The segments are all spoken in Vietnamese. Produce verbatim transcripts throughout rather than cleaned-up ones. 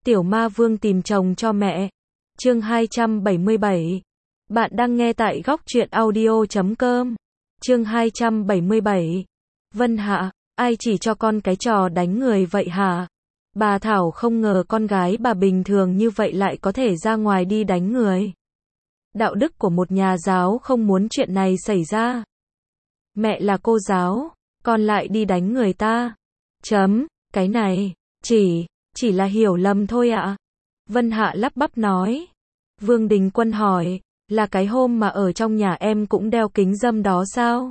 Tiểu Ma Vương tìm chồng cho mẹ. Chương hai trăm bảy mươi bảy. Bạn đang nghe tại góc truyện audio chấm com. Chương hai trăm bảy mươi bảy. Vân Hạ, ai chỉ cho con cái trò đánh người vậy hả? Bà Thảo không ngờ con gái bà bình thường như vậy lại có thể ra ngoài đi đánh người. Đạo đức của một nhà giáo không muốn chuyện này xảy ra. Mẹ là cô giáo, con lại đi đánh người ta. Chấm, cái này, chỉ, chỉ là hiểu lầm thôi ạ. Vân Hạ lắp bắp nói. Vương Đình Quân hỏi, là cái hôm mà ở trong nhà em cũng đeo kính râm đó sao?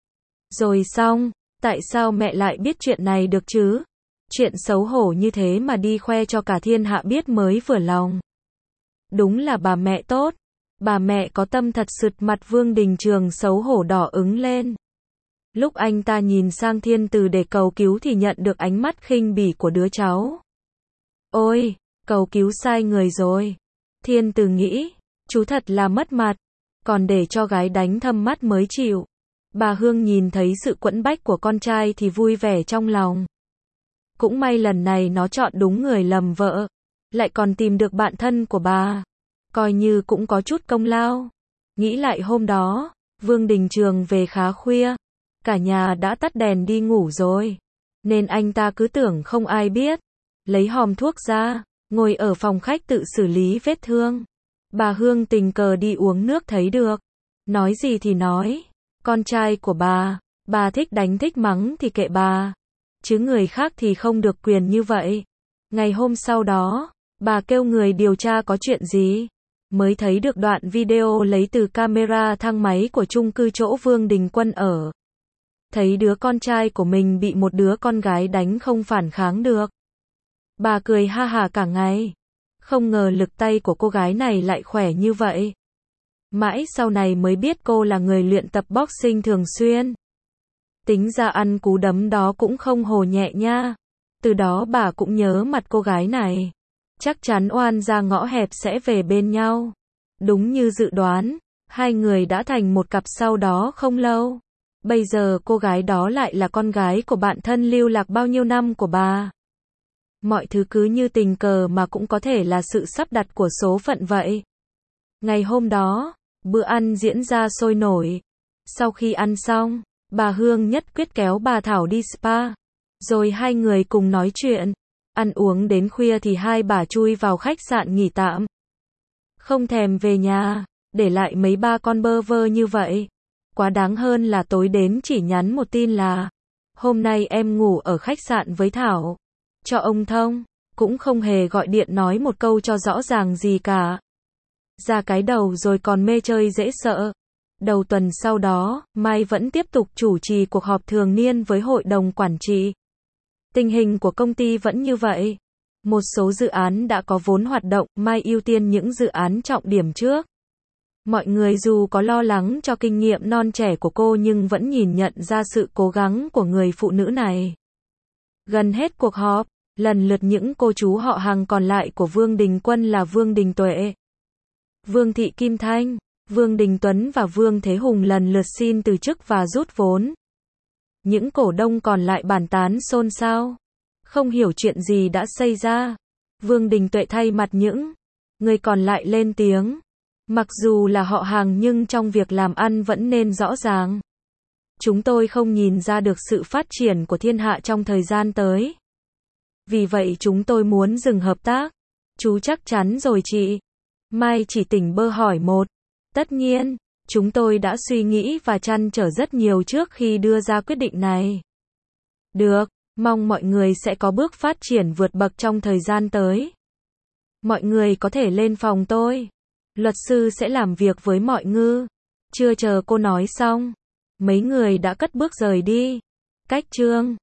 Rồi xong, tại sao mẹ lại biết chuyện này được chứ? Chuyện xấu hổ như thế mà đi khoe cho cả thiên hạ biết mới vừa lòng. Đúng là bà mẹ tốt. Bà mẹ có tâm thật sượt, mặt Vương Đình Trường xấu hổ đỏ ứng lên. Lúc anh ta nhìn sang Thiên Từ để cầu cứu thì nhận được ánh mắt khinh bỉ của đứa cháu. Ôi, cầu cứu sai người rồi. Thiên Từ nghĩ, chú thật là mất mặt, còn để cho gái đánh thâm mắt mới chịu. Bà Hương nhìn thấy sự quẫn bách của con trai thì vui vẻ trong lòng. Cũng may lần này nó chọn đúng người lầm vợ, lại còn tìm được bạn thân của bà. Coi như cũng có chút công lao. Nghĩ lại hôm đó, Vương Đình Trường về khá khuya. Cả nhà đã tắt đèn đi ngủ rồi. Nên anh ta cứ tưởng không ai biết. Lấy hòm thuốc ra, ngồi ở phòng khách tự xử lý vết thương. Bà Hương tình cờ đi uống nước thấy được. Nói gì thì nói. Con trai của bà, bà thích đánh thích mắng thì kệ bà. Chứ người khác thì không được quyền như vậy. Ngày hôm sau đó, bà kêu người điều tra có chuyện gì. Mới thấy được đoạn video lấy từ camera thang máy của chung cư chỗ Vương Đình Quân ở. Thấy đứa con trai của mình bị một đứa con gái đánh không phản kháng được. Bà cười ha hả cả ngày. Không ngờ lực tay của cô gái này lại khỏe như vậy. Mãi sau này mới biết cô là người luyện tập boxing thường xuyên. Tính ra ăn cú đấm đó cũng không hổ nhẹ nha. Từ đó bà cũng nhớ mặt cô gái này. Chắc chắn oan ra ngõ hẹp sẽ về bên nhau. Đúng như dự đoán, hai người đã thành một cặp sau đó không lâu. Bây giờ cô gái đó lại là con gái của bạn thân lưu lạc bao nhiêu năm của bà. Mọi thứ cứ như tình cờ mà cũng có thể là sự sắp đặt của số phận vậy. Ngày hôm đó, bữa ăn diễn ra sôi nổi. Sau khi ăn xong, bà Hương nhất quyết kéo bà Thảo đi spa. Rồi hai người cùng nói chuyện. Ăn uống đến khuya thì hai bà chui vào khách sạn nghỉ tạm. Không thèm về nhà, để lại mấy ba con bơ vơ như vậy. Quá đáng hơn là tối đến chỉ nhắn một tin là hôm nay em ngủ ở khách sạn với Thảo. Cho ông thông, cũng không hề gọi điện nói một câu cho rõ ràng gì cả. Ra cái đầu rồi còn mê chơi dễ sợ. Đầu tuần sau đó, Mai vẫn tiếp tục chủ trì cuộc họp thường niên với hội đồng quản trị. Tình hình của công ty vẫn như vậy. Một số dự án đã có vốn hoạt động, Mai ưu tiên những dự án trọng điểm trước. Mọi người dù có lo lắng cho kinh nghiệm non trẻ của cô nhưng vẫn nhìn nhận ra sự cố gắng của người phụ nữ này. Gần hết cuộc họp, lần lượt những cô chú họ hàng còn lại của Vương Đình Quân là Vương Đình Tuệ, Vương Thị Kim Thanh, Vương Đình Tuấn và Vương Thế Hùng lần lượt xin từ chức và rút vốn. Những cổ đông còn lại bàn tán xôn xao. Không hiểu chuyện gì đã xảy ra. Vương Đình Tuệ thay mặt những người còn lại lên tiếng. Mặc dù là họ hàng nhưng trong việc làm ăn vẫn nên rõ ràng. Chúng tôi không nhìn ra được sự phát triển của thiên hạ trong thời gian tới. Vì vậy chúng tôi muốn dừng hợp tác. Chú chắc chắn rồi chị. Mai chỉ tỉnh bơ hỏi một. Tất nhiên, chúng tôi đã suy nghĩ và trăn trở rất nhiều trước khi đưa ra quyết định này. Được, mong mọi người sẽ có bước phát triển vượt bậc trong thời gian tới. Mọi người có thể lên phòng tôi. Luật sư sẽ làm việc với mọi ngư. Chưa chờ cô nói xong, mấy người đã cất bước rời đi. Cách chương